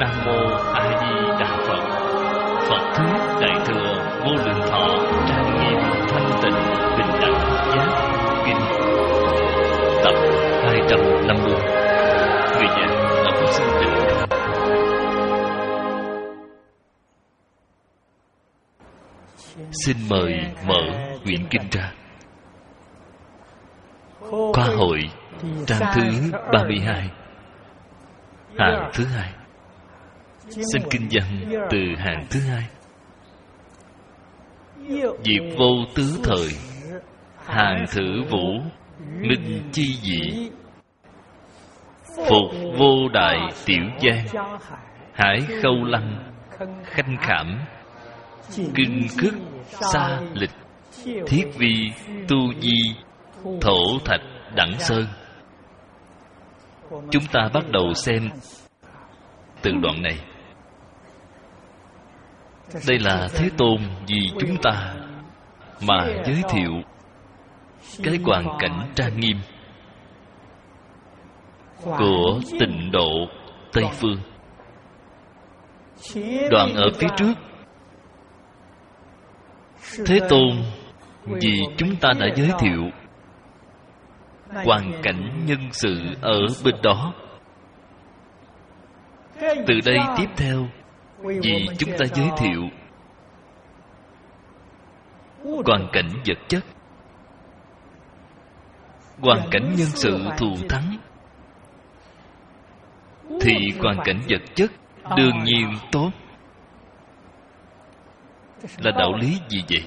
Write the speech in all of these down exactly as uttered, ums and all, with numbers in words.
Nam Mô A Di Đà Phật. Phật thuyết Đại thừa Vô Lượng Thọ trang nghiêm thanh tịnh bình đẳng giác kinh tập hai trăm năm mươi. Người giảng Ẩm Sư Tịnh. Xin mời mở quyển kinh ra. Khoa hội trang thứ ba mươi hai, hàng thứ hai. Xin kinh văn từ hàng thứ hai. Diệt vô tứ thời, hàng thử vũ, minh chi dị. Phục vô đại tiểu giang, hải khâu lăng, khanh khảm. Kinh khức xa lịch, thiết vi tu di, thổ thạch đẳng sơn. Chúng ta bắt đầu xem từ đoạn này. Đây là Thế Tôn vì chúng ta mà giới thiệu cái hoàn cảnh trang nghiêm của Tịnh Độ Tây Phương. Đoạn ở phía trước, Thế Tôn vì chúng ta đã giới thiệu hoàn cảnh nhân sự ở bên đó. Từ đây tiếp theo, vì chúng ta giới thiệu hoàn cảnh vật chất, hoàn cảnh nhân sự thù thắng, thì hoàn cảnh vật chất đương nhiên tốt. Là đạo lý gì vậy?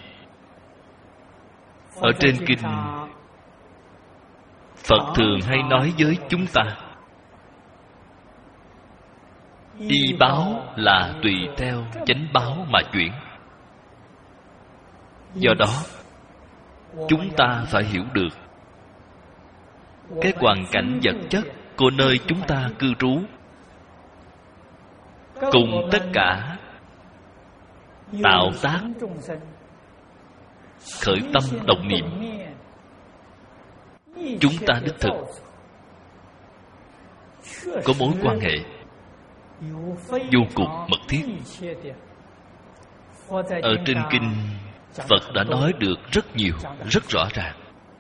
Ở trên kinh, Phật thường hay nói với chúng ta, y báo là tùy theo chánh báo mà chuyển. Do đó, chúng ta phải hiểu được cái hoàn cảnh vật chất của nơi chúng ta cư trú, cùng tất cả tạo tác, khởi tâm động niệm, chúng ta đích thực có mối quan hệ vô cùng mật thiết. Ở trên kinh, Phật đã nói được rất nhiều, rất rõ ràng.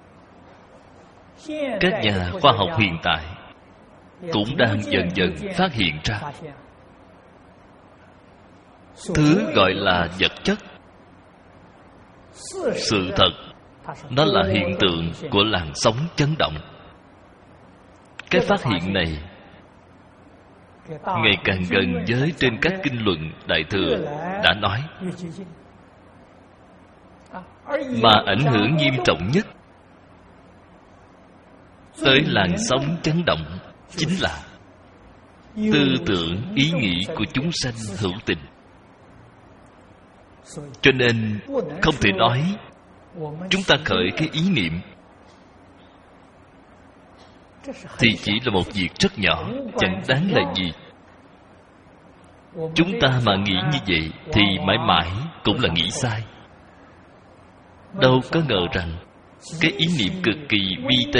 Các nhà khoa học hiện tại cũng đang dần dần phát hiện ra thứ gọi là vật chất. Sự thật, nó là hiện tượng của làn sóng chấn động. Cái phát hiện này ngày càng gần với trên các kinh luận Đại Thừa đã nói. Mà ảnh hưởng nghiêm trọng nhất tới làn sóng chấn động chính là tư tưởng, ý nghĩ của chúng sanh hữu tình. Cho nên không thể nói chúng ta khởi cái ý niệm thì chỉ là một việc rất nhỏ, chẳng đáng là gì. Chúng ta mà nghĩ như vậy thì mãi mãi cũng là nghĩ sai. Đâu có ngờ rằng cái ý niệm cực kỳ vi tế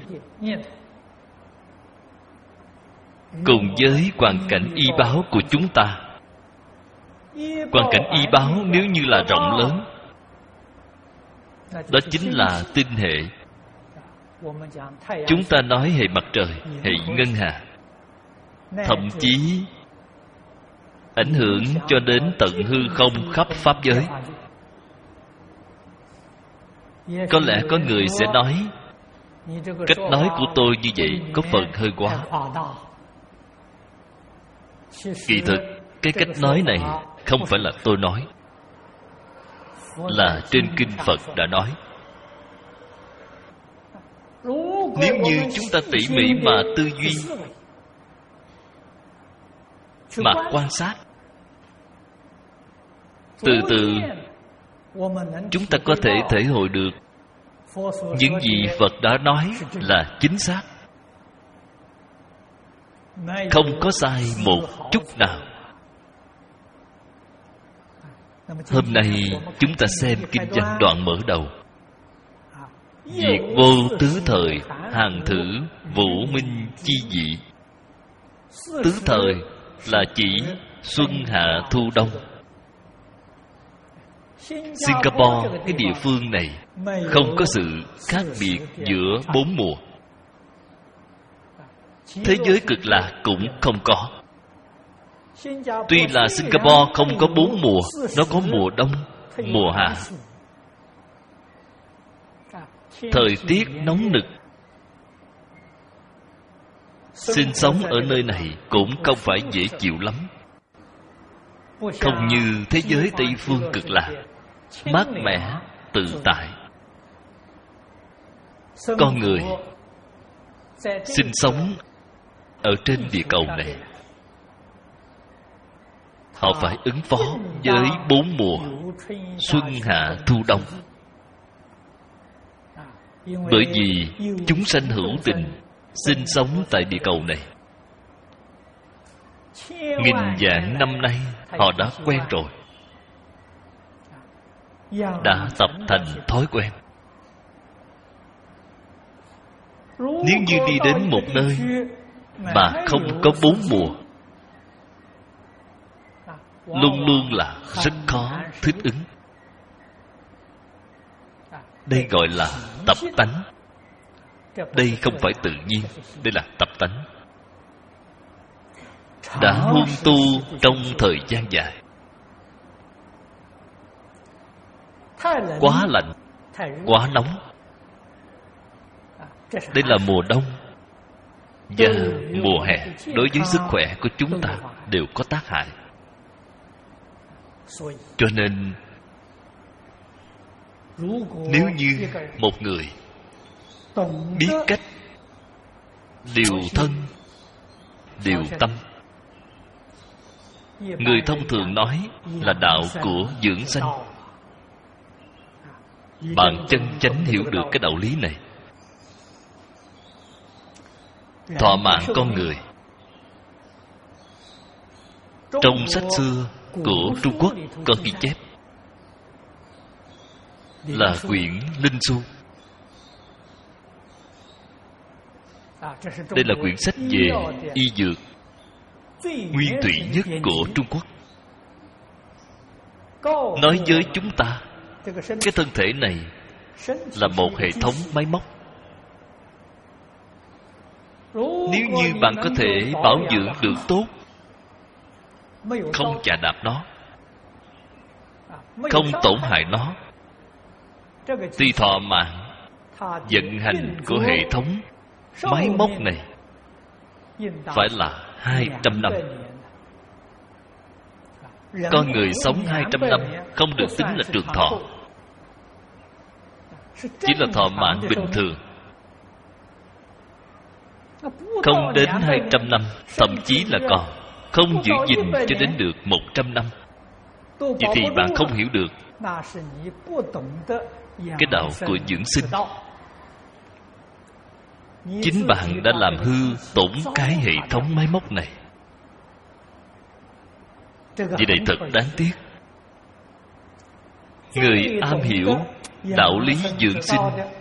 cùng với hoàn cảnh y báo của chúng ta. Hoàn cảnh y báo nếu như là rộng lớn, đó chính là tinh hệ. Chúng ta nói hệ mặt trời, hệ ngân hà, thậm chí ảnh hưởng cho đến tận hư không khắp pháp giới. Có lẽ có người sẽ nói, cách nói của tôi như vậy có phần hơi quá. Kỳ thực, cái cách nói này không phải là tôi nói, là trên kinh Phật đã nói. Nếu như chúng ta tỉ mỉ mà tư duy, mà quan sát, từ từ chúng ta có thể thể hội được những gì Phật đã nói là chính xác, không có sai một chút nào. Hôm nay chúng ta xem kinh văn đoạn mở đầu. Diệt vô tứ thời, hàng thử vũ minh chi dị. Tứ thời là chỉ xuân hạ thu đông. Singapore, cái địa phương này không có sự khác biệt giữa bốn mùa. Thế giới cực lạc cũng không có. Tuy là Singapore không có bốn mùa, nó có mùa đông, mùa hạ. Thời tiết nóng nực. Sinh sống ở nơi này cũng không phải dễ chịu lắm. Không như thế giới Tây phương cực lạc, mát mẻ, tự tại. Con người sinh sống ở trên địa cầu này, họ phải ứng phó với bốn mùa xuân hạ thu đông. Bởi vì chúng sanh hữu tình sinh sống tại địa cầu này nghìn vạn năm nay, họ đã quen rồi, đã tập thành thói quen. Nếu như đi đến một nơi mà không có bốn mùa, luôn luôn là rất khó thích ứng. Đây gọi là tập tánh. Đây không phải tự nhiên, đây là tập tánh. Đã huân tu trong thời gian dài. Quá lạnh, quá nóng. Đây là mùa đông và mùa hè đối với sức khỏe của chúng ta đều có tác hại. Cho nên nếu như một người biết cách điều thân, điều tâm, người thông thường nói là đạo của dưỡng sanh, bạn chân chánh hiểu được cái đạo lý này, thọ mạng con người. Trong sách xưa của Trung Quốc có ghi chép là quyển Linh Xu. Đây là quyển sách về y dược nguyên thủy nhất của Trung Quốc. Nói với chúng ta, cái thân thể này là một hệ thống máy móc. Nếu như bạn có thể bảo dưỡng được tốt, không chà đạp nó, không tổn hại nó, thì thọ mạng vận hành của hệ thống máy móc này phải là hai trăm năm. Con người sống hai trăm năm không được tính là trường thọ, chỉ là thọ mạng bình thường. Không đến hai trăm năm, thậm chí là còn không giữ gìn cho đến được một trăm năm. Vậy thì bạn không hiểu được cái đạo của dưỡng sinh. Chính bạn đã làm hư tổn cái hệ thống máy móc này. Vì đây thật đáng tiếc. Người am hiểu đạo lý dưỡng sinh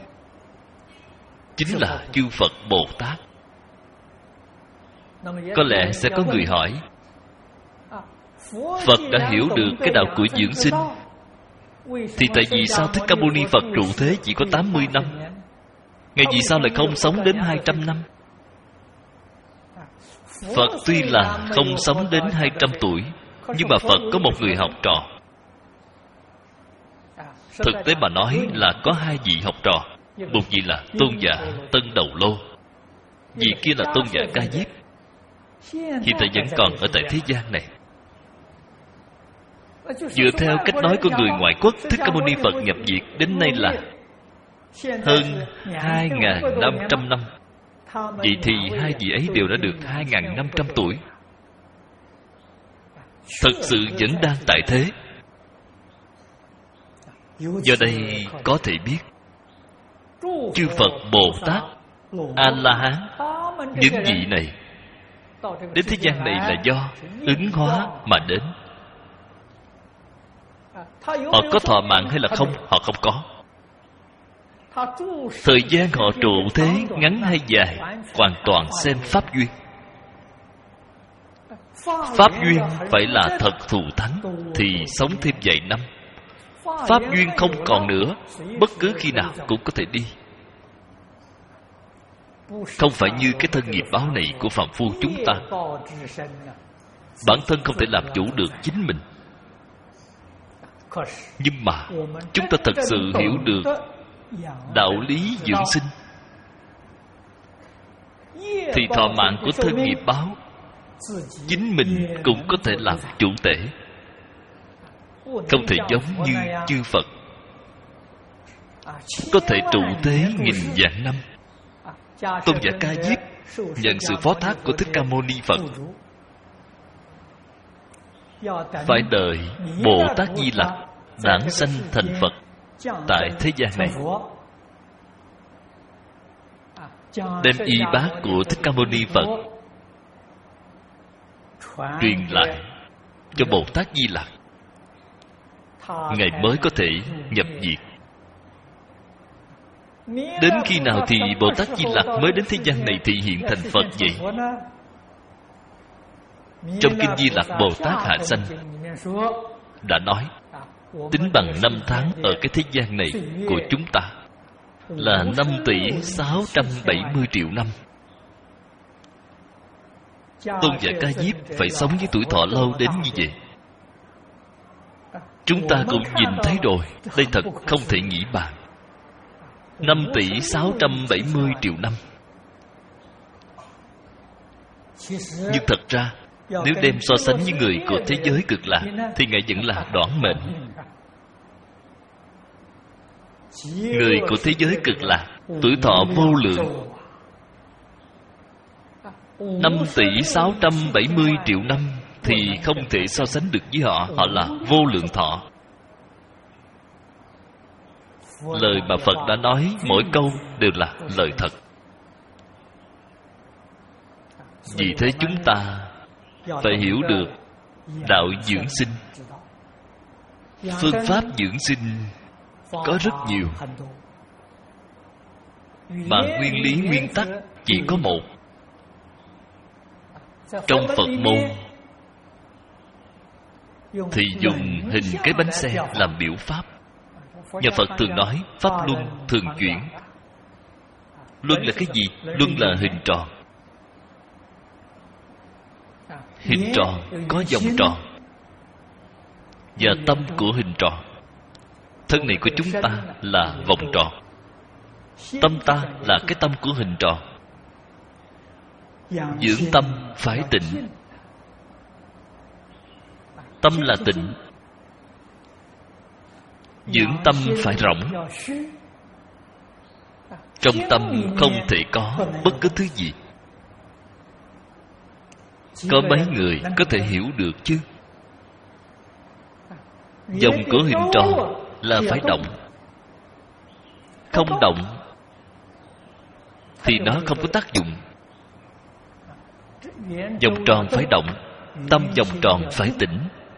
chính là chư Phật Bồ Tát. Có lẽ sẽ có người hỏi, Phật đã hiểu được cái đạo của dưỡng sinh, thì tại vì sao Thích Ca Mâu Ni Phật trụ thế chỉ có tám mươi năm? Ngài vì sao lại không sống đến hai trăm năm? Phật tuy là không sống đến hai trăm tuổi, nhưng mà Phật có một người học trò. Thực tế mà nói là có hai vị học trò. Một vị là tôn giả Tân Đầu Lô, vị kia là tôn giả Ca Diếp. Hiện tại vẫn còn ở tại thế gian này. Dựa theo cách nói của người ngoại quốc, Thích Ca Mâu Ni Phật nhập diệt đến nay là hơn hai nghìn năm trăm năm. Vậy thì hai vị ấy đều đã được hai nghìn năm trăm tuổi. Thật sự vẫn đang tại thế. Do đây có thể biết chư Phật Bồ Tát A-la-hán, những vị này đến thế gian này là do ứng hóa mà đến. Họ có thọ mạng hay là không? Họ không có. Thời gian họ trụ thế ngắn hay dài hoàn toàn xem pháp duyên. Pháp duyên phải là thật thù thắng thì sống thêm vài năm. Pháp duyên không còn nữa, bất cứ khi nào cũng có thể đi. Không phải như cái thân nghiệp báo này của phàm phu chúng ta, bản thân không thể làm chủ được chính mình. Nhưng mà chúng ta thật sự hiểu được đạo lý dưỡng sinh, thì thọ mạng của thân nghiệp báo, chính mình cũng có thể làm chủ tể. Không thể giống như chư Phật có thể trụ thế nghìn vạn năm. Tôn giả Ca Diếp nhận sự phó thác của Thích Ca Mâu Ni Phật, phải đợi Bồ Tát Di Lặc đản sanh thành Phật tại thế gian này, đem y bát của Thích Ca Mâu Ni Phật truyền lại cho Bồ Tát Di Lặc, Ngài mới có thể nhập diệt. Đến khi nào thì Bồ Tát Di Lặc mới đến thế gian này thị hiện thành Phật vậy? Trong Kinh Di Lặc Bồ Tát Hạ Sanh đã nói, tính bằng năm tháng ở cái thế gian này của chúng ta là năm tỷ sáu trăm bảy mươi triệu năm. Tôn giả Ca Diếp phải sống với tuổi thọ lâu đến như vậy. Chúng ta cũng nhìn thấy rồi, đây thật không thể nghĩ bàn. Năm tỷ sáu trăm bảy mươi triệu năm. Nhưng thật ra, nếu đem so sánh với người của thế giới cực lạc, thì Ngài vẫn là đoạn mệnh. Người của thế giới cực lạc tuổi thọ vô lượng, năm tỷ sáu trăm bảy mươi triệu năm, thì không thể so sánh được với họ. Họ là vô lượng thọ. Lời mà Phật đã nói mỗi câu đều là lời thật. Vì thế chúng ta phải hiểu được đạo dưỡng sinh. Phương pháp dưỡng sinh có rất nhiều, mà nguyên lý nguyên tắc chỉ có một. Trong Phật môn thì dùng hình cái bánh xe làm biểu pháp. Nhà Phật thường nói pháp luân thường chuyển. Luân là cái gì? Luân là hình tròn. Hình tròn có vòng tròn và tâm của hình tròn. Thân này của chúng ta là vòng tròn, tâm ta là cái tâm của hình tròn. Dưỡng tâm phải tịnh. Tâm là tịnh, dưỡng tâm phải rộng. Trong tâm không thể có bất cứ thứ gì. Có mấy người có thể hiểu được chứ? Vòng của hình tròn là phải động. Không động thì nó không có tác dụng. Vòng tròn phải động, tâm vòng tròn phải tĩnh.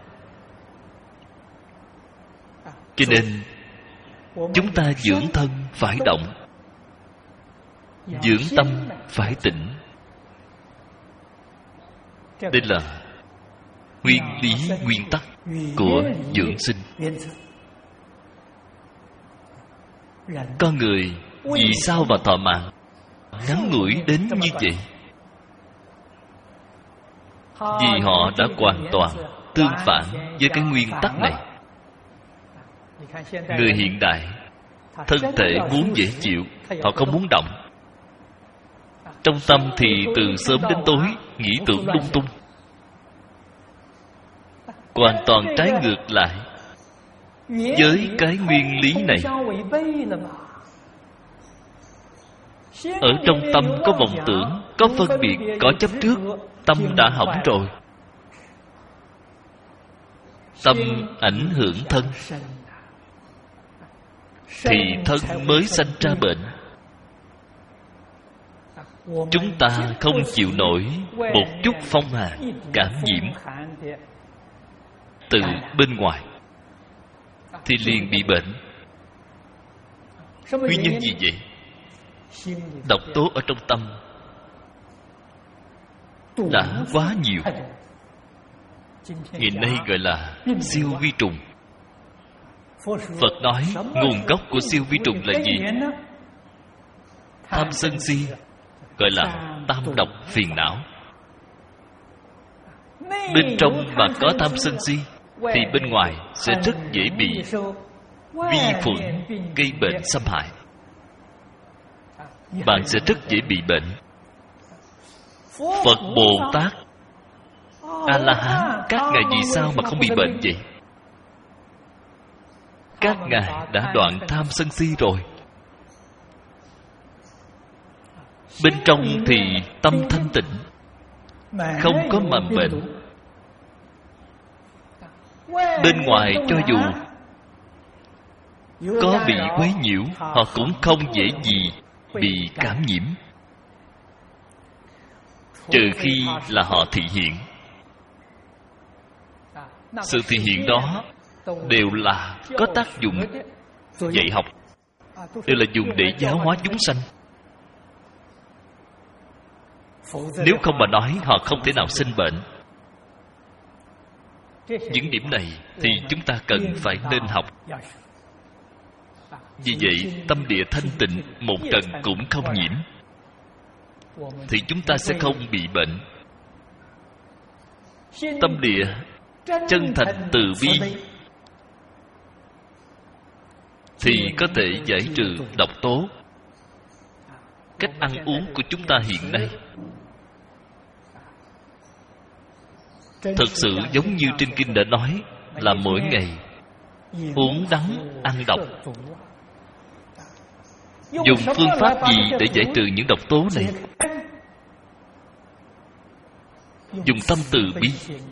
Cho nên chúng ta dưỡng thân phải động, dưỡng tâm phải tĩnh. Đây là nguyên lý nguyên tắc của dưỡng sinh. Con người vì sao mà thọ mạng ngắn ngủi đến như vậy? Vì họ đã hoàn toàn tương phản với cái nguyên tắc này. Người hiện đại thân thể muốn dễ chịu, họ không muốn động. Trong tâm thì từ sớm đến tối nghĩ tưởng lung tung. Hoàn toàn trái ngược lại với cái nguyên lý này. Ở trong tâm có vọng tưởng, có phân biệt, có chấp trước, tâm đã hỏng rồi. Tâm ảnh hưởng thân, thì thân mới sanh ra bệnh. Chúng ta không chịu nổi một chút phong hàn cảm nhiễm từ bên ngoài thì liền bị bệnh. Nguyên nhân gì vậy? Độc tố ở trong tâm đã quá nhiều. Ngày nay gọi là siêu vi trùng. Phật nói nguồn gốc của siêu vi trùng là gì? Tham sân si, gọi là tam độc phiền não. Bên trong mà có tham sân si thì bên ngoài sẽ rất dễ bị vi khuẩn gây bệnh xâm hại. Bạn sẽ rất dễ bị bệnh. Phật Bồ Tát A-la-hán, các ngài vì sao mà không bị bệnh vậy? Các ngài đã đoạn tham sân si rồi. Bên trong thì tâm thanh tịnh, không có mầm bệnh. Bên ngoài cho dù có bị quấy nhiễu, họ cũng không dễ gì bị cảm nhiễm, trừ khi là họ thị hiện. Sự thị hiện đó đều là có tác dụng dạy học, đều là dùng để giáo hóa chúng sanh. Nếu không mà nói, họ không thể nào sinh bệnh. Những điểm này thì chúng ta cần phải nên học. Vì vậy, tâm địa thanh tịnh một tầng cũng không nhiễm, thì chúng ta sẽ không bị bệnh. Tâm địa chân thành từ bi thì có thể giải trừ độc tố. Cách ăn uống của chúng ta hiện nay thực sự giống như trên kinh đã nói, là mỗi ngày uống đắng ăn độc. Dùng phương pháp gì để giải trừ những độc tố này? Dùng tâm từ bi.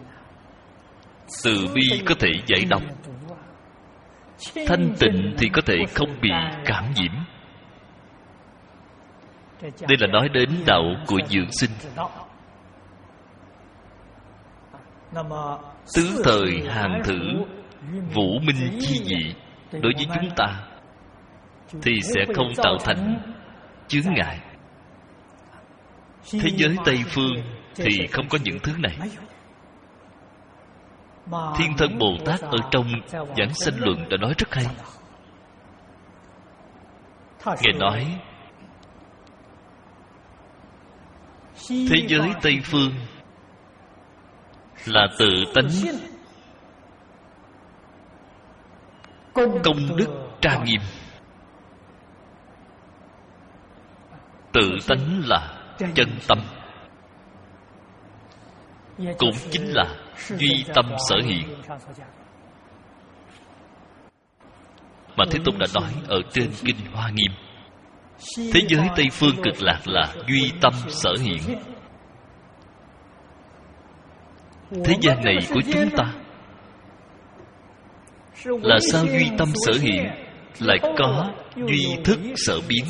Từ bi có thể giải độc, thanh tịnh thì có thể không bị cảm nhiễm. Đây là nói đến đạo của dưỡng sinh. Tứ thời hàng thử, vũ minh chi dị, đối với chúng ta thì sẽ không tạo thành chướng ngại. Thế giới Tây Phương thì không có những thứ này. Thiên Thân Bồ Tát ở trong Giảng Sanh Luận đã nói rất hay. Ngài nói thế giới Tây Phương là tự tánh công đức trang nghiêm. Tự tánh là chân tâm, cũng chính là duy tâm sở hiện. Mà Thế Tôn đã nói ở trên Kinh Hoa Nghiêm, thế giới Tây Phương Cực Lạc là duy tâm sở hiện. Thế gian này của chúng ta là sao duy tâm sở hiện lại có duy thức sở biến?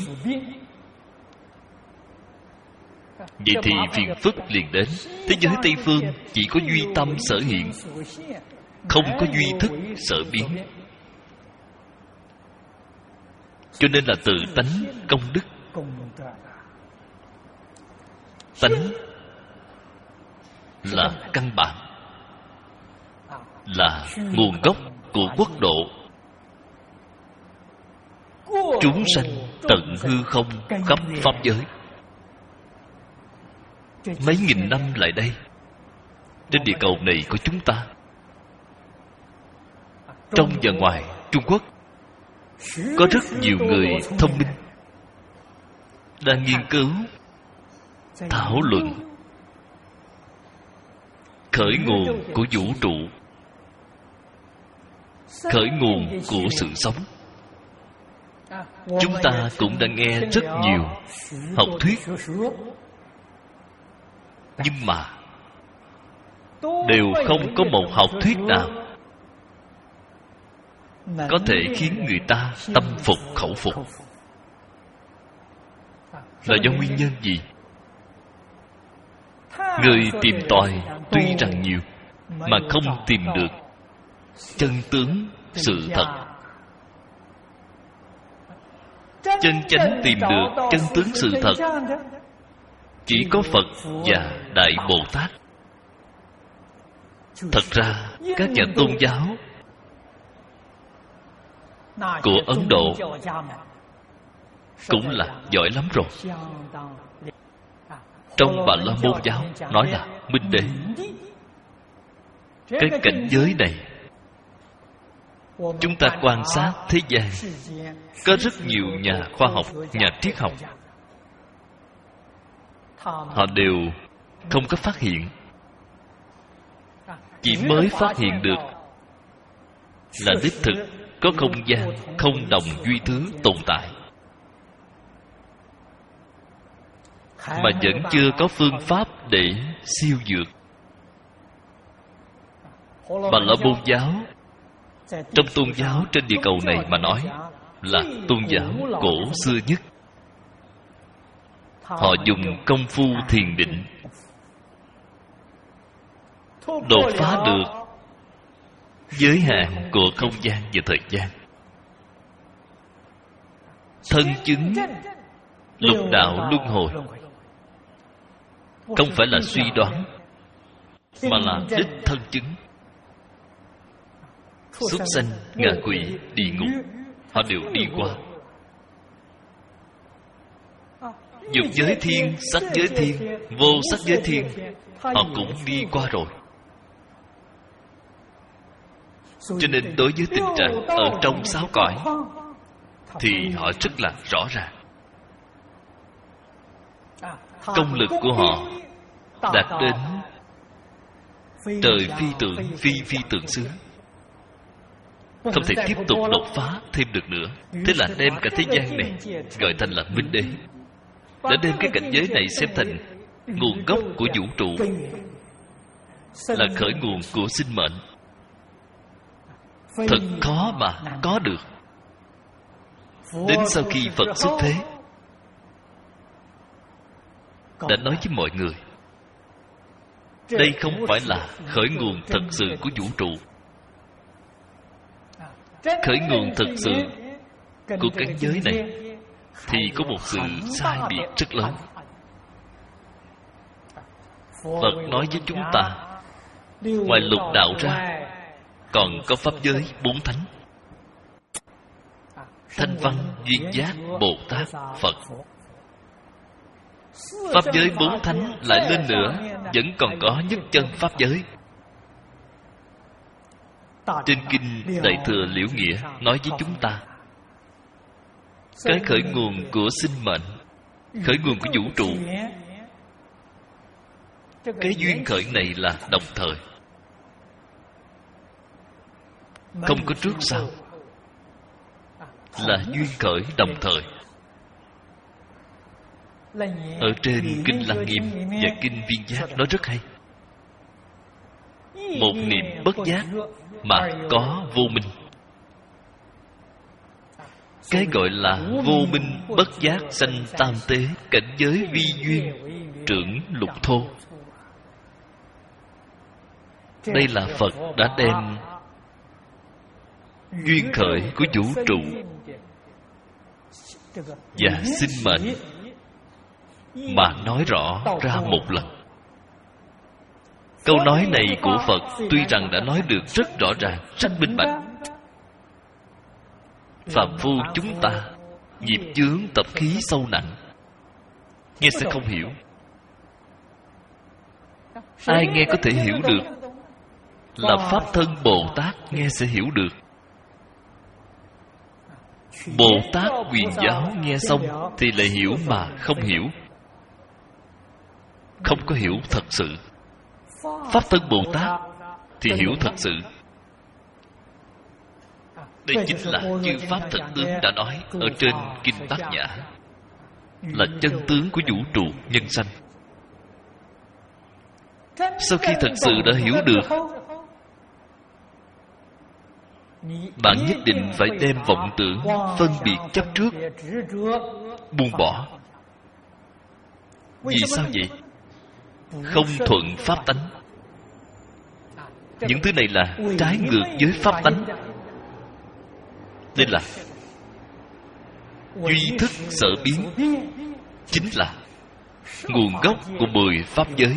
Vậy thì phiền phức liền đến. Thế giới Tây Phương chỉ có duy tâm sở hiện, không có duy thức sở biến. Cho nên là tự tánh công đức. Tánh là căn bản, là nguồn gốc của quốc độ. Chúng sanh tận hư không khắp pháp giới. Mấy nghìn năm lại đây, trên địa cầu này của chúng ta, trong và ngoài Trung Quốc, có rất nhiều người thông minh đang nghiên cứu, thảo luận khởi nguồn của vũ trụ, khởi nguồn của sự sống. Chúng ta cũng đã nghe rất nhiều học thuyết, nhưng mà đều không có một học thuyết nào có thể khiến người ta tâm phục khẩu phục. Là do nguyên nhân gì? Người tìm tòi tuy rằng nhiều, mà không tìm được chân tướng sự thật. Chân chánh tìm được chân tướng sự thật chỉ có Phật và Đại Bồ Tát. Thật ra các nhà tôn giáo của Ấn Độ cũng là giỏi lắm rồi. Trong Bà La Môn giáo nói là minh đế. Cái cảnh giới này, chúng ta quan sát thế gian, có rất nhiều nhà khoa học, nhà triết học, họ đều không có phát hiện. Chỉ mới phát hiện được là đích thực có không gian không đồng duy thứ tồn tại, mà vẫn chưa có phương pháp để siêu dược. Bà La Môn giáo, trong tôn giáo trên địa cầu này mà nói, là tôn giáo cổ xưa nhất. Họ dùng công phu thiền định đột phá được giới hạn của không gian và thời gian, thân chứng lục đạo luân hồi. Không phải là suy đoán, mà là đích thân chứng. Súc sanh, ngạ quỷ, địa ngục, họ đều đi qua. Dục giới thiên, sắc giới thiên, vô sắc giới thiên, họ cũng đi qua rồi. Cho nên đối với tình trạng ở trong sáu cõi thì họ rất là rõ ràng. Công lực của họ đạt đến trời phi tưởng, phi phi tưởng xứ, không thể tiếp tục đột phá thêm được nữa. Thế là đem cả thế gian này gọi thành là minh đế, đã đem cái cảnh giới này xem thành nguồn gốc của vũ trụ, là khởi nguồn của sinh mệnh. Thật khó mà có được. Đến sau khi Phật xuất thế, đã nói với mọi người, đây không phải là khởi nguồn thật sự của vũ trụ. Khởi nguồn thật sự của cảnh giới này thì có một sự sai biệt rất lớn. Phật nói với chúng ta, ngoài lục đạo ra còn có pháp giới bốn thánh: Thanh Văn, Duyên Giác, Bồ Tát, Phật. Pháp giới bốn thánh lại lên nữa, vẫn còn có nhất chân pháp giới. Trên kinh Đại Thừa Liễu Nghĩa nói với chúng ta, cái khởi nguồn của sinh mệnh, khởi nguồn của vũ trụ, cái duyên khởi này là đồng thời, không có trước sau, là duyên khởi đồng thời. Ở trên kinh Lăng Nghiêm và kinh Viên Giác nói rất hay. Một niệm bất giác mà có vô minh. Cái gọi là vô minh bất giác sanh tam tế, cảnh giới vi duyên trưởng lục thô. Đây là Phật đã đem duyên khởi của vũ trụ và sinh mệnh mà nói rõ ra một lần. Câu nói này của Phật tuy rằng đã nói được rất rõ ràng, rất minh bạch, phàm phu chúng ta nghiệp chướng tập khí sâu nặng, nghe sẽ không hiểu. Ai nghe có thể hiểu được? Là Pháp Thân Bồ Tát nghe sẽ hiểu được. Bồ Tát Quyền Giáo nghe xong thì lại hiểu mà không hiểu, không có hiểu thật sự. Pháp Thân Bồ Tát thì hiểu thật sự. Đây chính là chư Pháp Thật Tướng đã nói ở trên kinh Bát Nhã, là chân tướng của vũ trụ nhân sanh. Sau khi thật sự đã hiểu được, bạn nhất định phải đem vọng tưởng, phân biệt chấp trước buông bỏ. Vì sao vậy? Không thuận pháp tánh. Những thứ này là trái ngược với pháp tánh. Nên là duy thức sở biến, chính là nguồn gốc của mười pháp giới.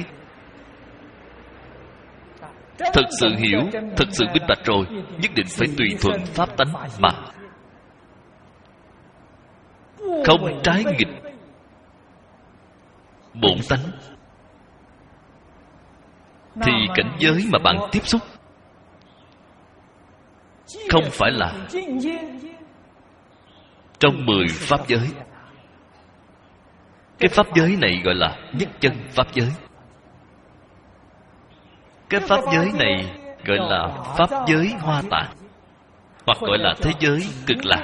Thật sự hiểu, thật sự minh bạch rồi, nhất định phải tùy thuận pháp tánh mà, không trái nghịch bổn tánh, thì cảnh giới mà bạn tiếp xúc không phải là trong mười pháp giới. Cái pháp giới này gọi là nhất chân pháp giới. Cái pháp giới này gọi là pháp giới hoa tạng, hoặc gọi là thế giới cực lạc.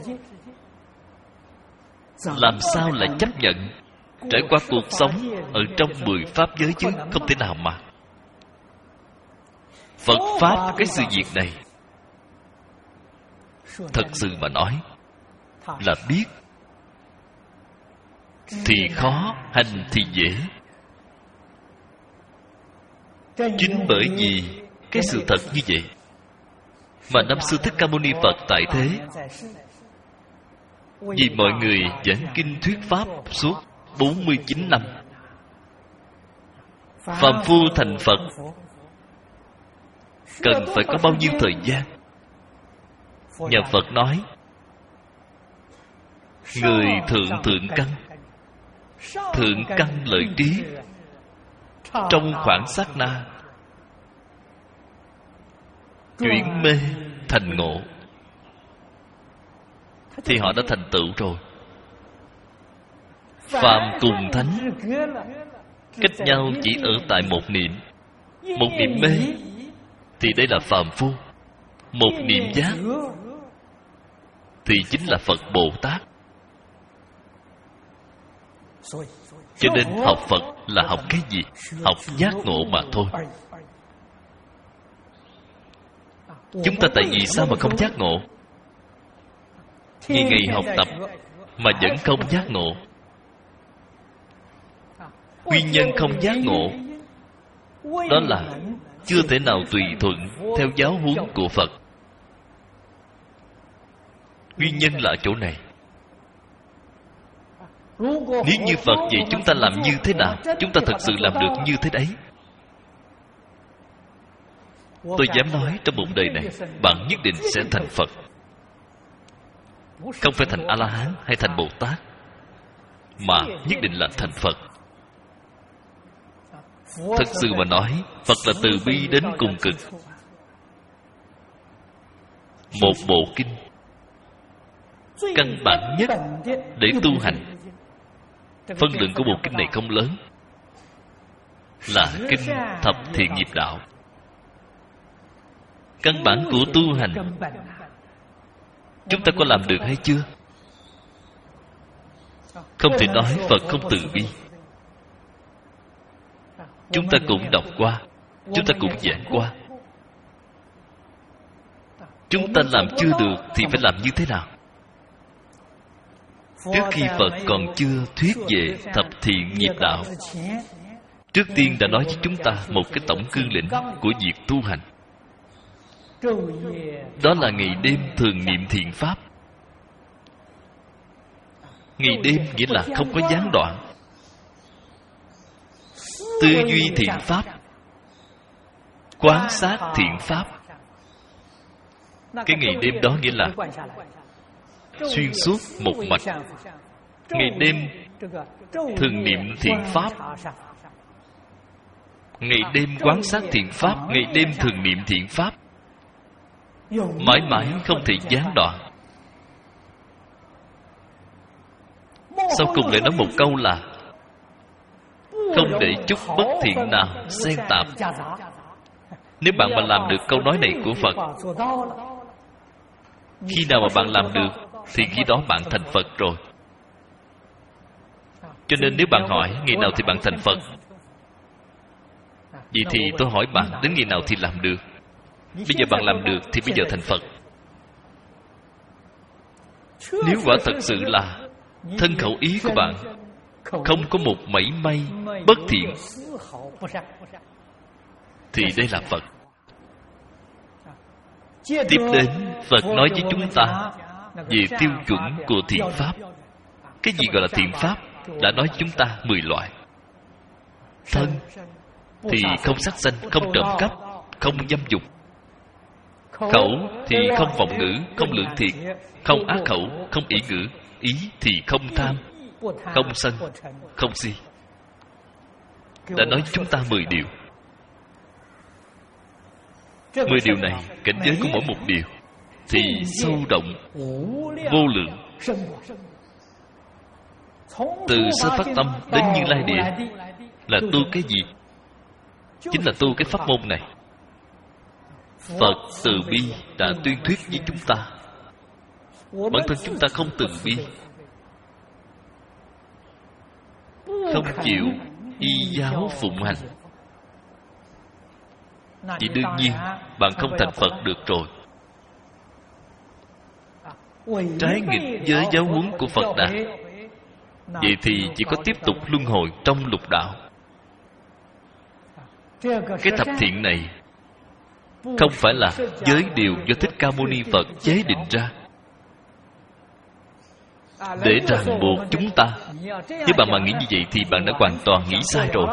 Làm sao lại chấp nhận trải qua cuộc sống ở trong mười pháp giới chứ? Không thể nào mà. Phật Pháp cái sự việc này, thật sự mà nói là biết thì khó, hành thì dễ. Chính bởi vì cái sự thật như vậy mà năm xưa Thích Ca Mâu Ni Phật tại thế, vì mọi người giảng kinh thuyết pháp suốt bốn mươi chín năm. Phàm phu thành Phật cần phải có bao nhiêu thời gian? Nhà Phật nói, người thượng thượng căn, thượng căn lợi trí, trong khoảng sát na chuyển mê thành ngộ, thì họ đã thành tựu rồi. Phàm cùng thánh cách nhau chỉ ở tại một niệm. Một niệm mê thì đây là phàm phu, một niệm giác thì chính là Phật Bồ Tát. Cho nên học Phật là học cái gì? Học giác ngộ mà thôi. Chúng ta tại vì sao mà không giác ngộ? Ngày ngày học tập mà vẫn không giác ngộ. Nguyên nhân không giác ngộ đó là chưa thể nào tùy thuận theo giáo huấn của Phật. Nguyên nhân là chỗ này. Nếu như Phật vậy, chúng ta làm như thế nào? Chúng ta thật sự làm được như thế đấy. Tôi dám nói trong một đời này, bạn nhất định sẽ thành Phật. Không phải thành A-la-hán hay thành Bồ Tát, mà nhất định là thành Phật. Thật sự mà nói, Phật là từ bi đến cùng cực. Một bộ kinh căn bản nhất để tu hành, phân lượng của bộ kinh này không lớn, là kinh Thập Thiện Nghiệp Đạo. Căn bản của tu hành chúng ta có làm được hay chưa? Không thể nói Phật không từ bi. Chúng ta cũng đọc qua, chúng ta cũng giảng qua. Chúng ta làm chưa được thì phải làm như thế nào? Trước khi Phật còn chưa thuyết về Thập Thiện Nghiệp Đạo, trước tiên đã nói với chúng ta một cái tổng cương lĩnh của việc tu hành. Đó là ngày đêm thường niệm thiện pháp. Ngày đêm nghĩa là không có gián đoạn. Tư duy thiện pháp, quán sát thiện pháp. Cái ngày đêm đó nghĩa là xuyên suốt một mạch. Ngày đêm thường niệm thiện pháp, ngày đêm quán sát thiện pháp, ngày đêm thường niệm thiện pháp, mãi mãi không thể gián đoạn. Sau cùng lại nói một câu là không để chút bất thiện nào xen tạp. Nếu bạn mà làm được câu nói này của Phật, khi nào mà bạn làm được thì khi đó bạn thành Phật rồi. Cho nên nếu bạn hỏi ngày nào thì bạn thành Phật, vậy thì tôi hỏi bạn đến ngày nào thì làm được. Bây giờ bạn làm được thì bây giờ thành Phật. Nếu quả thật sự là thân khẩu ý của bạn không có một mảy may bất thiện, thì đây là Phật. Tiếp đến, Phật nói với chúng ta về tiêu chuẩn của thiện pháp. Cái gì gọi là thiện pháp? đã nói chúng ta mười loại. Thân thì không sát sanh, không trộm cắp, không dâm dục. Khẩu thì không vọng ngữ, không lưỡng thiệt, không ác khẩu, không ỷ ngữ. Ý thì không tham, không sân, không si. Đã nói chúng ta mười điều. Mười điều này, cảnh giới của mỗi một điều thì sâu rộng vô lượng. Từ sơ phát tâm đến Như Lai Địa là tu cái gì? Chính là tu cái pháp môn này. Phật từ bi đã tuyên thuyết với chúng ta. Bản thân chúng ta không từ bi, không chịu y giáo phụng hành, thì đương nhiên bạn không thành Phật được rồi. Trái nghịch với giáo huấn của Phật Đà, vậy thì chỉ có tiếp tục luân hồi trong lục đạo. Cái thập thiện này không phải là giới điều do Thích Ca Mâu Ni Phật chế định ra để ràng buộc chúng ta. Nếu bạn mà nghĩ như vậy thì bạn đã hoàn toàn nghĩ sai rồi.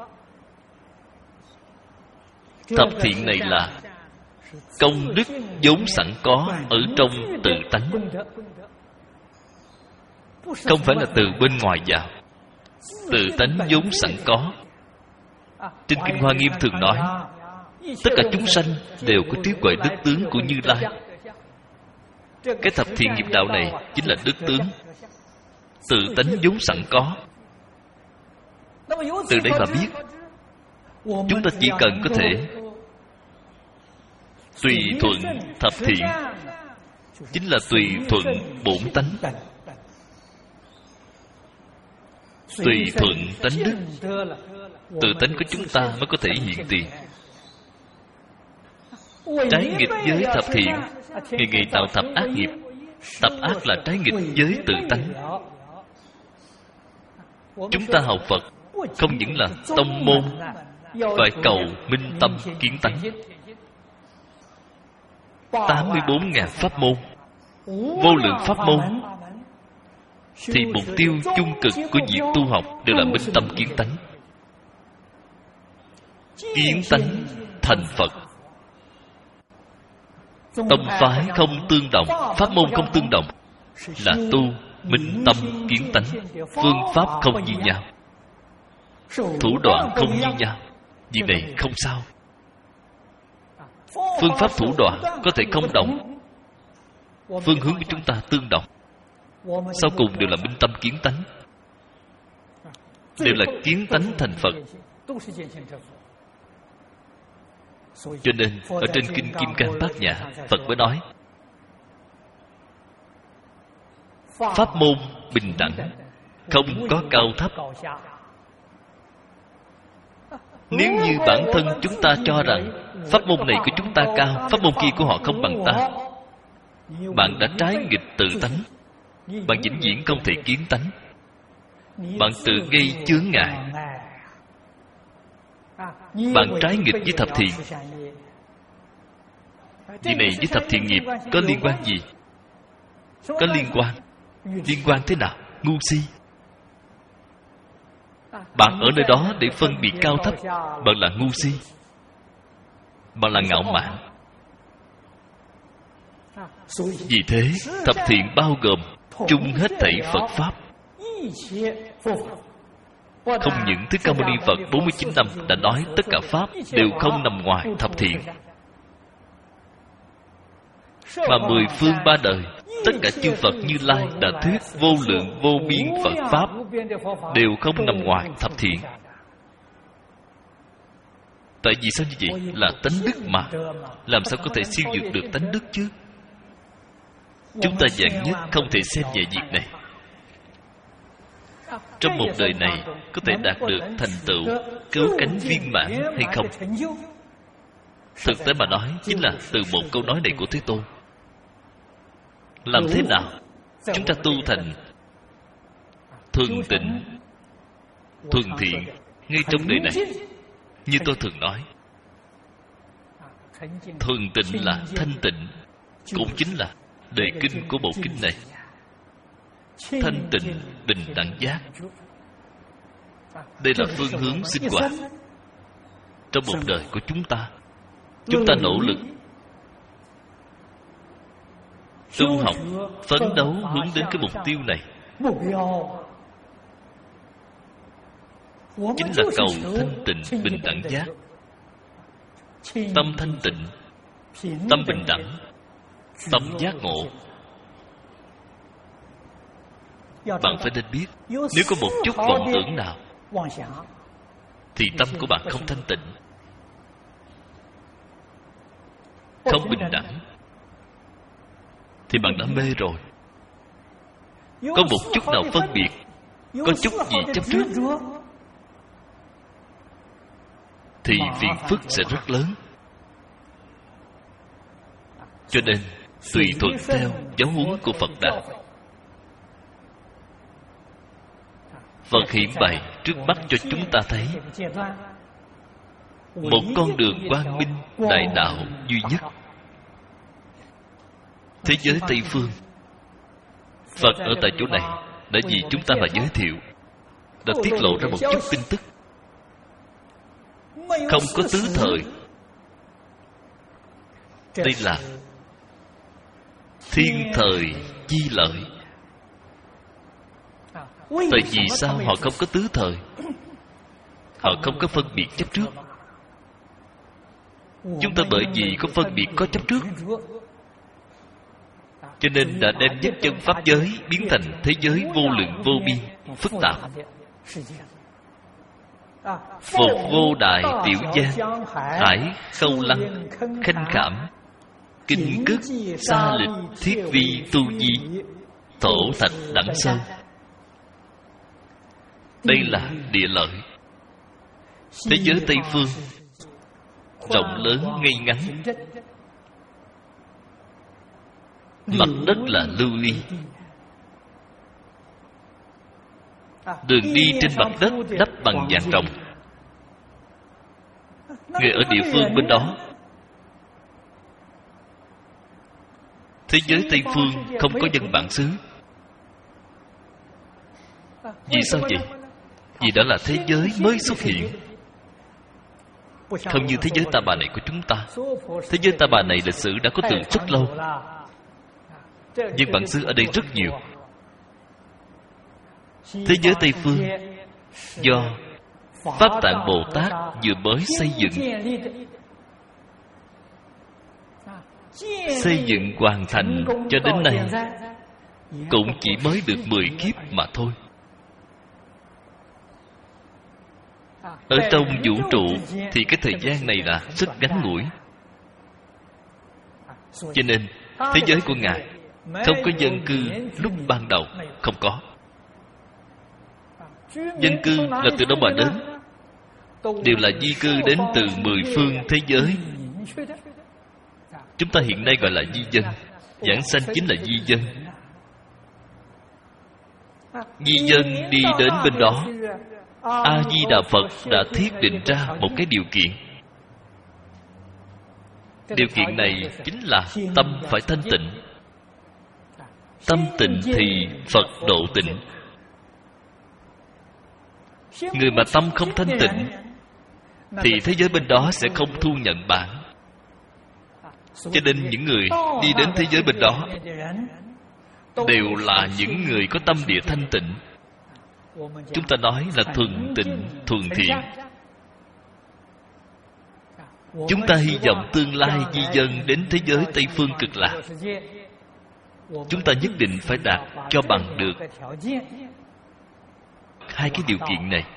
Thập thiện này là công đức vốn sẵn có ở trong tự tánh, không phải là từ bên ngoài vào. Tự tánh vốn sẵn có. Trên Kinh Hoa Nghiêm thường nói, tất cả chúng sanh đều có trí huệ đức tướng của Như Lai. Cái thập thiện nghiệp đạo này chính là đức tướng, tự tánh vốn sẵn có. Từ đây mà biết, chúng ta chỉ cần có thể tùy thuận thập thiện, chính là tùy thuận bổn tánh, tùy thuận tánh đức. Tự tánh của chúng ta mới có thể hiện tiền. Trái nghịch với thập thiện, ngày ngày tạo thập ác nghiệp. Tập ác là trái nghịch với tự tánh. Chúng ta học Phật không những là tông môn, phải cầu minh tâm kiến tánh. Tám mươi bốn ngàn pháp môn, vô lượng pháp môn, thì mục tiêu chung cực của việc tu học đều là minh tâm kiến tánh. Kiến tánh thành Phật. Tông phái không tương đồng, pháp môn không tương đồng, là tu minh tâm kiến tánh. Phương pháp không như nhau, thủ đoạn không như nhau. Việc này không sao. Phương pháp thủ đoạn có thể không đồng, phương hướng của chúng ta tương đồng, sau cùng đều là minh tâm kiến tánh, đều là kiến tánh thành Phật. Cho nên ở trên Kinh Kim Cang Bát Nhã, Phật mới nói pháp môn bình đẳng, không có cao thấp. Nếu như bản thân chúng ta cho rằng pháp môn này của chúng ta cao, pháp môn kia của họ không bằng ta, bạn đã trái nghịch tự tánh. Bạn vĩnh viễn không thể kiến tánh. Bạn tự gây chướng ngại. Bạn trái nghịch với thập thiện. Việc này với thập thiện nghiệp có liên quan gì? Có liên quan. Liên quan thế nào? Ngu si. Bạn ở nơi đó để phân biệt cao thấp, bạn là ngu si, bạn là ngạo mạn. Vì thế thập thiện bao gồm chung hết thảy Phật Pháp. Không những Thích Ca Mâu Ni Phật bốn mươi chín năm đã nói tất cả Pháp đều không nằm ngoài thập thiện, mà mười phương ba đời tất cả chư Phật Như Lai đã thuyết vô lượng vô biên Phật Pháp đều không nằm ngoài thập thiện. Tại vì sao như vậy? Là tánh đức mà. Làm sao có thể siêu vượt được tánh đức chứ? Chúng ta vạn nhất không thể xem về việc này. Trong một đời này có thể đạt được thành tựu cứu cánh viên mãn hay không? Thực tế mà nói, chính là từ một câu nói này của Thế Tôn. Làm thế nào chúng ta tu thành thuần tịnh, thuần thiện ngay trong đời này? Như tôi thường nói, thuần tịnh là thanh tịnh, cũng chính là đề kinh của bộ kinh này. Thanh tịnh bình đẳng giác, Đây là phương hướng sinh hoạt trong một đời của chúng ta. Chúng ta nỗ lực tu học, phấn đấu hướng đến cái mục tiêu này, chính là cầu thanh tịnh bình đẳng giác. Tâm thanh tịnh, tâm bình đẳng, tâm giác ngộ. Bạn phải nên biết, nếu có một chút vọng tưởng nào thì tâm của bạn không thanh tịnh, không bình đẳng, thì bạn đã mê rồi. Có một chút nào phân biệt, có chút gì chấp trước, thì phiền phức sẽ rất lớn. Cho nên tùy thuận theo giáo huấn của Phật Đạo. Phật hiển bày trước mắt cho chúng ta thấy một con đường quang minh đại đạo duy nhất. Thế giới Tây Phương, Phật ở tại chỗ này đã vì chúng ta mà giới thiệu, đã tiết lộ ra một chút tin tức. Không có tứ thời. Đây là thiên thời chi lợi. Tại vì sao họ không có tứ thời? Họ không có phân biệt chấp trước. Chúng ta bởi vì có phân biệt, có chấp trước, cho nên đã đem nhất chân pháp giới biến thành thế giới vô lượng vô biên, phức tạp. Phục vô đại tiểu giang, hải khâu lăng, khanh khảm, kinh cức, xa lịch, thiết vi, tu di, thổ thạch đẳng sơn. Đây là địa lợi. Thế giới Tây Phương rộng lớn ngay ngắn, mặt đất là lưu ly, đường đi trên mặt đất đắp bằng vàng rồng. Người ở địa phương bên đó, thế giới Tây Phương không có dân bản xứ. Vì sao vậy? Vì đó là thế giới mới xuất hiện, không như thế giới Ta Bà này của chúng ta. Thế giới Ta Bà này lịch sử đã có từ rất lâu, dân bản xứ ở đây rất nhiều. Thế giới Tây Phương do Pháp Tạng Bồ Tát vừa mới xây dựng, xây dựng hoàn thành cho đến nay cũng chỉ mới được mười kiếp mà thôi. Ở trong vũ trụ thì cái thời gian này là rất ngắn ngủi. Cho nên thế giới của Ngài không có dân cư lúc ban đầu, không có. Dân cư là từ đâu mà đến? Đều là di cư đến từ mười phương thế giới. Chúng ta hiện nay gọi là di dân. Giảng sanh chính là di dân. Di dân đi đến bên đó, A-di-đà Phật đã thiết định ra một cái điều kiện. Điều kiện này chính là tâm phải thanh tịnh. Tâm tịnh thì Phật độ tịnh. Người mà tâm không thanh tịnh thì thế giới bên đó sẽ không thu nhận bạn. Cho nên những người đi đến thế giới bên đó đều là những người có tâm địa thanh tịnh. Chúng ta nói là thuần tịnh, thuần thiện. Chúng ta hy vọng tương lai di dân đến thế giới Tây Phương Cực Lạc, chúng ta nhất định phải đạt cho bằng được hai cái điều kiện này.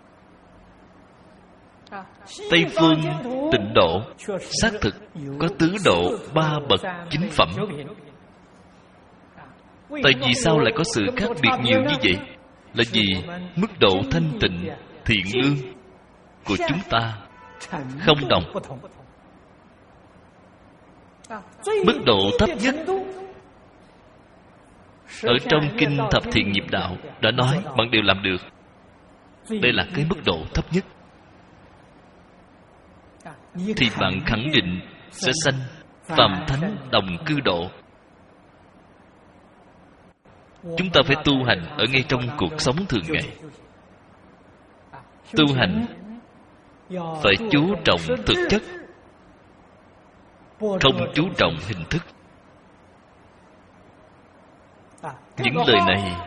Tây Phương tịnh độ xác thực có tứ độ ba bậc chính phẩm. Tại vì sao lại có sự khác biệt nhiều như vậy? Là vì mức độ thanh tịnh, thiện lương của chúng ta không đồng. Mức độ thấp nhất ở trong Kinh Thập Thiện Nghiệp Đạo đã nói bạn đều làm được. Đây là cái mức độ thấp nhất. Thì bạn khẳng định sẽ sanh phàm thánh đồng cư độ. Chúng ta phải tu hành ở ngay trong cuộc sống thường ngày. Tu hành phải chú trọng thực chất, không chú trọng hình thức. Những lời này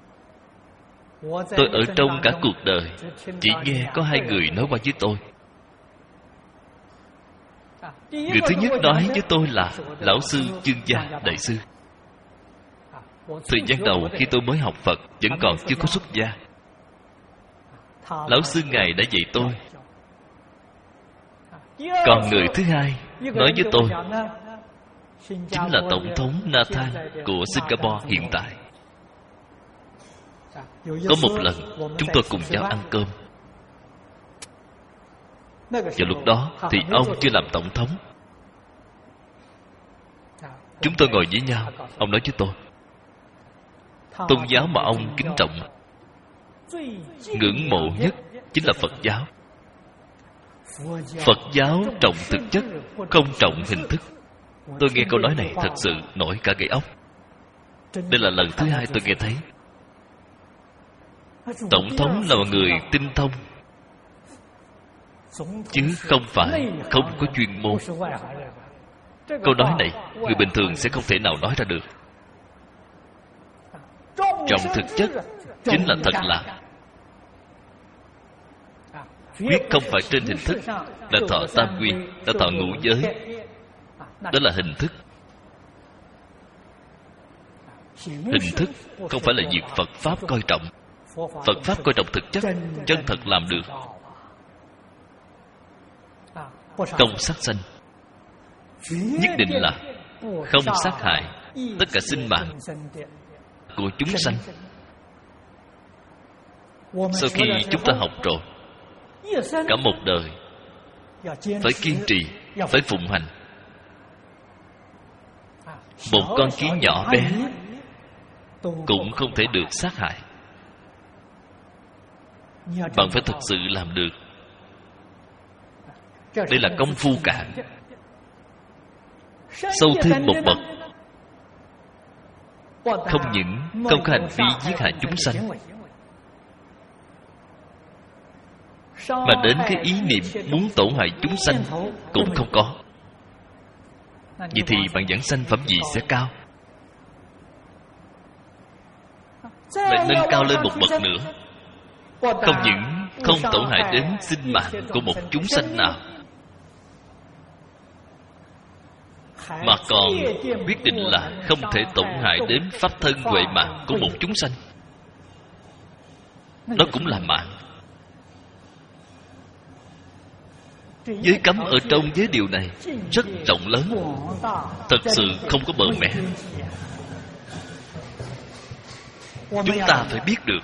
tôi ở trong cả cuộc đời chỉ nghe có hai người nói qua với tôi. Người thứ nhất nói với tôi là Lão sư Chương Gia Đại sư. Thời gian đầu khi tôi mới học Phật vẫn còn chưa có xuất gia, Lão sư Ngài đã dạy tôi. Còn người thứ hai nói với tôi chính là Tổng thống Nathan của Singapore hiện tại. Có một lần chúng tôi cùng nhau ăn cơm. Vào lúc đó thì ông chưa làm tổng thống. Chúng tôi ngồi với nhau. Ông nói với tôi, tôn giáo mà ông kính trọng, ngưỡng mộ nhất chính là Phật giáo. Phật giáo trọng thực chất, không trọng hình thức. Tôi nghe câu nói này thật sự nổi cả gai ốc. Đây là lần thứ hai tôi nghe thấy. Tổng thống là một người tinh thông, chứ không phải không có chuyên môn. Câu nói này người bình thường sẽ không thể nào nói ra được. Trọng thực chất chính là thật là, quyết không phải trên hình thức. Là thọ tam quy, là thọ ngũ giới. Đó là hình thức. Hình thức không phải là việc Phật Pháp coi trọng. Phật Pháp coi trọng thực chất, chân thật làm được. Không sát sanh, nhất định là không sát hại tất cả sinh mạng của chúng sanh. Sau khi chúng ta học rồi, cả một đời phải kiên trì, phải phụng hành. Một con kiến nhỏ bé cũng không thể được sát hại. Bạn phải thực sự làm được. Đây là công phu cạn. Sâu thêm một bậc, không những không có hành vi giết hại chúng sanh, mà đến cái ý niệm muốn tổn hại chúng sanh cũng không có. Vậy thì bạn giảng sanh phẩm gì sẽ cao? Lại nâng cao lên một bậc nữa. Không những không tổn hại đến sinh mạng của một chúng sanh nào, mà còn quyết định là không thể tổn hại đến pháp thân huệ mạng của một chúng sanh. Đó cũng là mạng. Giới cấm ở trong giới điều này rất rộng lớn, thật sự không có bờ mẹ. Chúng ta phải biết được,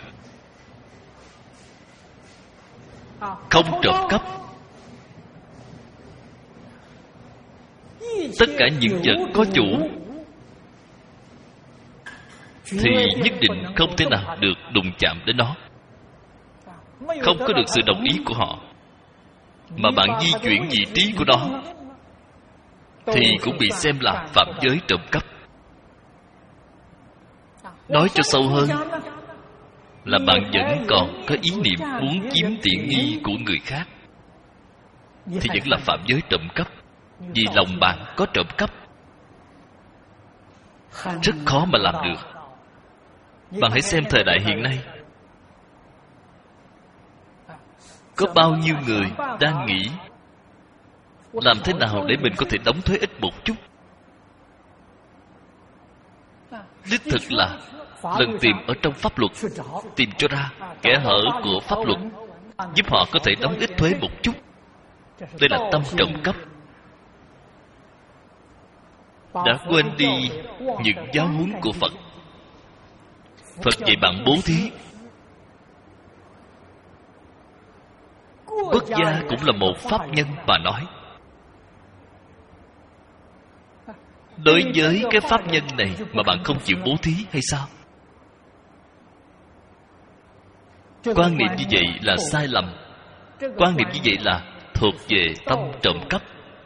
không trộm cắp. Tất cả những vật có chủ thì nhất định không thể nào được đụng chạm đến nó. Không có được sự đồng ý của họ, mà bạn di chuyển vị trí của nó thì cũng bị xem là phạm giới trộm cắp. Nói cho sâu hơn là bạn vẫn còn có ý niệm muốn chiếm tiện nghi của người khác, thì vẫn là phạm giới trộm cắp. Vì lòng bạn có trộm cắp, rất khó mà làm được. Bạn hãy xem thời đại hiện nay, có bao nhiêu người đang nghĩ làm thế nào để mình có thể đóng thuế ít một chút. Đích thực là lần tìm ở trong pháp luật, tìm cho ra kẽ hở của pháp luật, giúp họ có thể đóng ít thuế một chút. Đây là tâm trộm cắp. Đã quên đi những giáo huấn của Phật. Phật dạy bạn bố thí. Quốc gia cũng là một pháp nhân mà nói. Đối với cái pháp nhân này mà bạn không chịu bố thí hay sao? Quan niệm như vậy là sai lầm. Quan niệm như vậy là thuộc về tâm trộm cắp.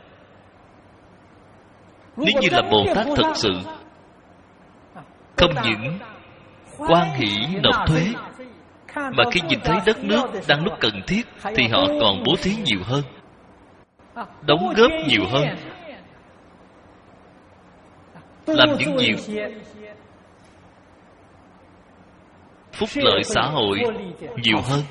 Nếu như là Bồ Tát thật sự, không những quan hỷ nộp thuế, Mà khi nhìn thấy đất nước đang lúc cần thiết thì họ còn bố thí nhiều hơn, đóng góp nhiều hơn, làm những việc phúc lợi xã hội nhiều hơn.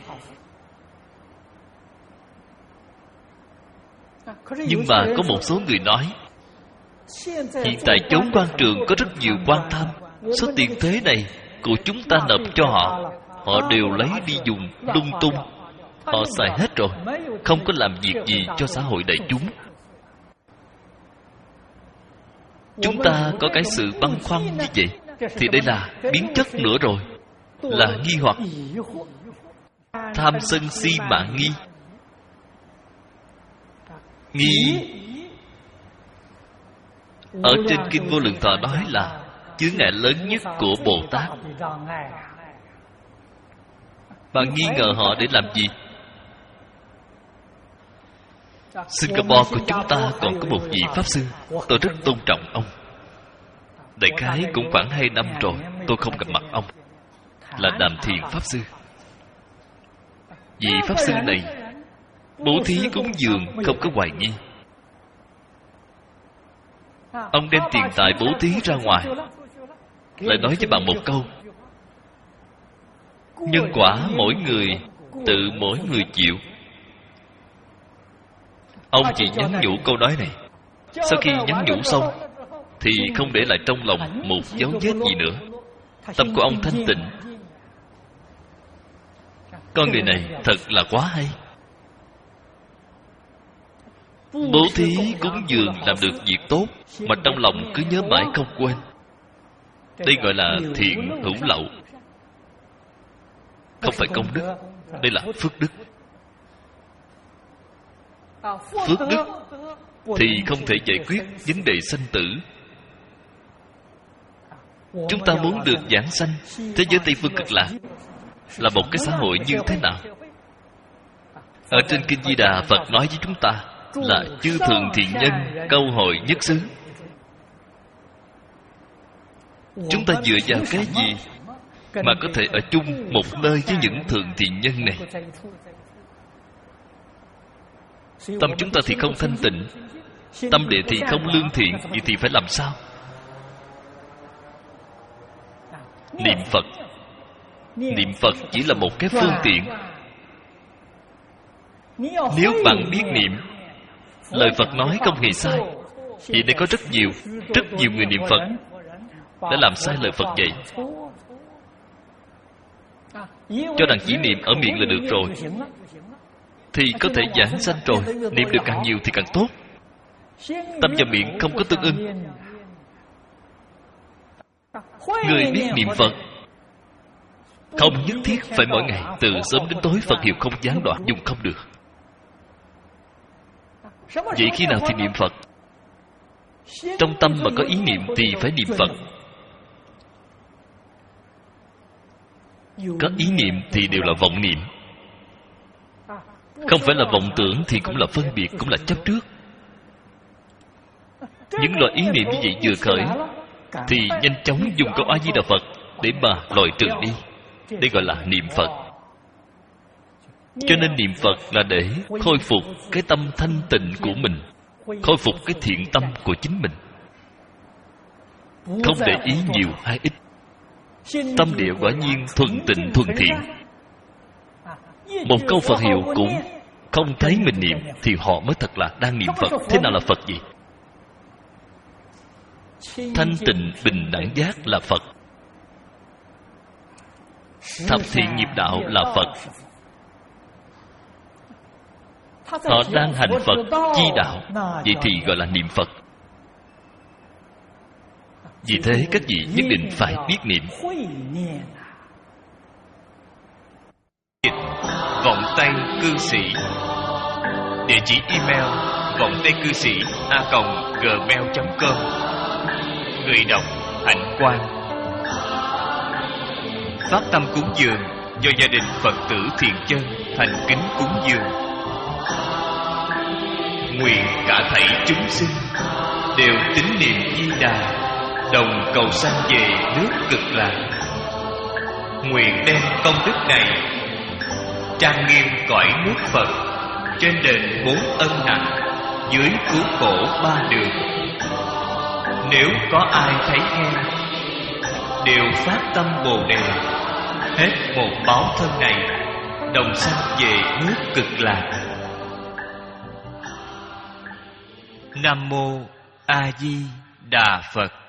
Nhưng mà có một số người nói, hiện tại chốn quan trường có rất nhiều quan tham, số tiền thế này của chúng ta nộp cho họ, họ đều lấy đi dùng lung tung, họ xài hết rồi, không có làm việc gì cho xã hội đại chúng. Chúng ta có cái sự băn khoăn như vậy thì đây là biến chất nữa rồi, là nghi hoặc, tham sân si mạng nghi. Nghi ở trên Kinh Vô Lượng Thọ nói là chướng ngại lớn nhất của Bồ Tát. Bạn nghi ngờ họ để làm gì? Singapore của chúng ta còn có một vị Pháp Sư, tôi rất tôn trọng ông. Đại khái cũng khoảng hai năm rồi tôi không gặp mặt ông, là Đàm Thiền Pháp Sư. Vị Pháp Sư này bố thí cúng dường không có hoài nghi. Ông đem tiền tài bố thí ra ngoài, lại nói với bạn một câu: nhân quả mỗi người tự mỗi người chịu. Ông chỉ nhắn nhủ câu nói này. Sau khi nhắn nhủ xong thì không để lại trong lòng một dấu vết gì nữa. Tâm của ông thanh tịnh. Con người này thật là quá hay. Bố thí cúng dường làm được việc tốt mà trong lòng cứ nhớ mãi không quên. Đây gọi là thiện hữu lậu, không phải công đức. Đây là phước đức. Phước đức thì không thể giải quyết vấn đề sanh tử. Chúng ta muốn được giảng sanh thế giới Tây Phương Cực Lạc là một cái xã hội như thế nào? Ở trên Kinh Di Đà, Phật nói với chúng ta là chư thượng thiện nhân câu hội nhất xứ. Chúng ta dựa vào cái gì mà có thể ở chung một nơi với những thượng thiện nhân này? Tâm chúng ta thì không thanh tịnh, tâm địa thì không lương thiện, vậy thì phải làm sao? Niệm Phật. Niệm Phật chỉ là một cái phương tiện. Nếu bạn biết niệm, lời Phật nói không hề sai. Hiện nay có rất nhiều, rất nhiều người niệm Phật đã làm sai lời Phật dạy, cho rằng chỉ niệm ở miệng là được rồi, thì có thể giảng sanh rồi. Niệm được càng nhiều thì càng tốt. Tâm và miệng không có tương ưng. Người biết niệm Phật không nhất thiết phải mỗi ngày từ sớm đến tối Phật hiệu không gián đoạn, dùng không được. Vậy khi nào thì niệm Phật? Trong tâm mà có ý niệm thì phải niệm Phật. Có ý niệm thì đều là vọng niệm. Không phải là vọng tưởng thì cũng là phân biệt, cũng là chấp trước. Những loại ý niệm như vậy vừa khởi thì nhanh chóng dùng câu A Di Đà Phật để mà loại trừ đi. Đây gọi là niệm Phật. Cho nên niệm Phật là để khôi phục cái tâm thanh tịnh của mình, khôi phục cái thiện tâm của chính mình, không để ý nhiều hay ít. Tâm địa quả nhiên thuần tịnh thuần thiện. Một câu Phật hiệu cũng không thấy mình niệm thì họ mới thật là đang niệm Phật. Thế nào là Phật gì? Thanh tịnh bình đẳng giác là Phật. Thập thiện nghiệp đạo là Phật. Họ đang hành Phật chi đạo, vậy thì gọi là niệm Phật. Vì thế các vị nhất định phải biết niệm. Vọng Tây Cư Sĩ. Địa chỉ email vọng tây cư sĩ a còng gmail chấm com. Người đọc Hạnh Quang. Phát tâm cúng dường do gia đình Phật tử Thiện Chân thành kính cúng dường. Nguyện cả thảy chúng sinh đều tín niệm Di Đà, đồng cầu sanh về nước Cực Lạc. nguyện đem công đức này trang nghiêm cõi nước Phật, trên đền bốn ân nặng, dưới cứu khổ ba đường. Nếu có ai thấy nghe, đều phát tâm Bồ Đề, hết một báo thân này, đồng sanh về nước Cực Lạc. Nam mô A Di Đà Phật.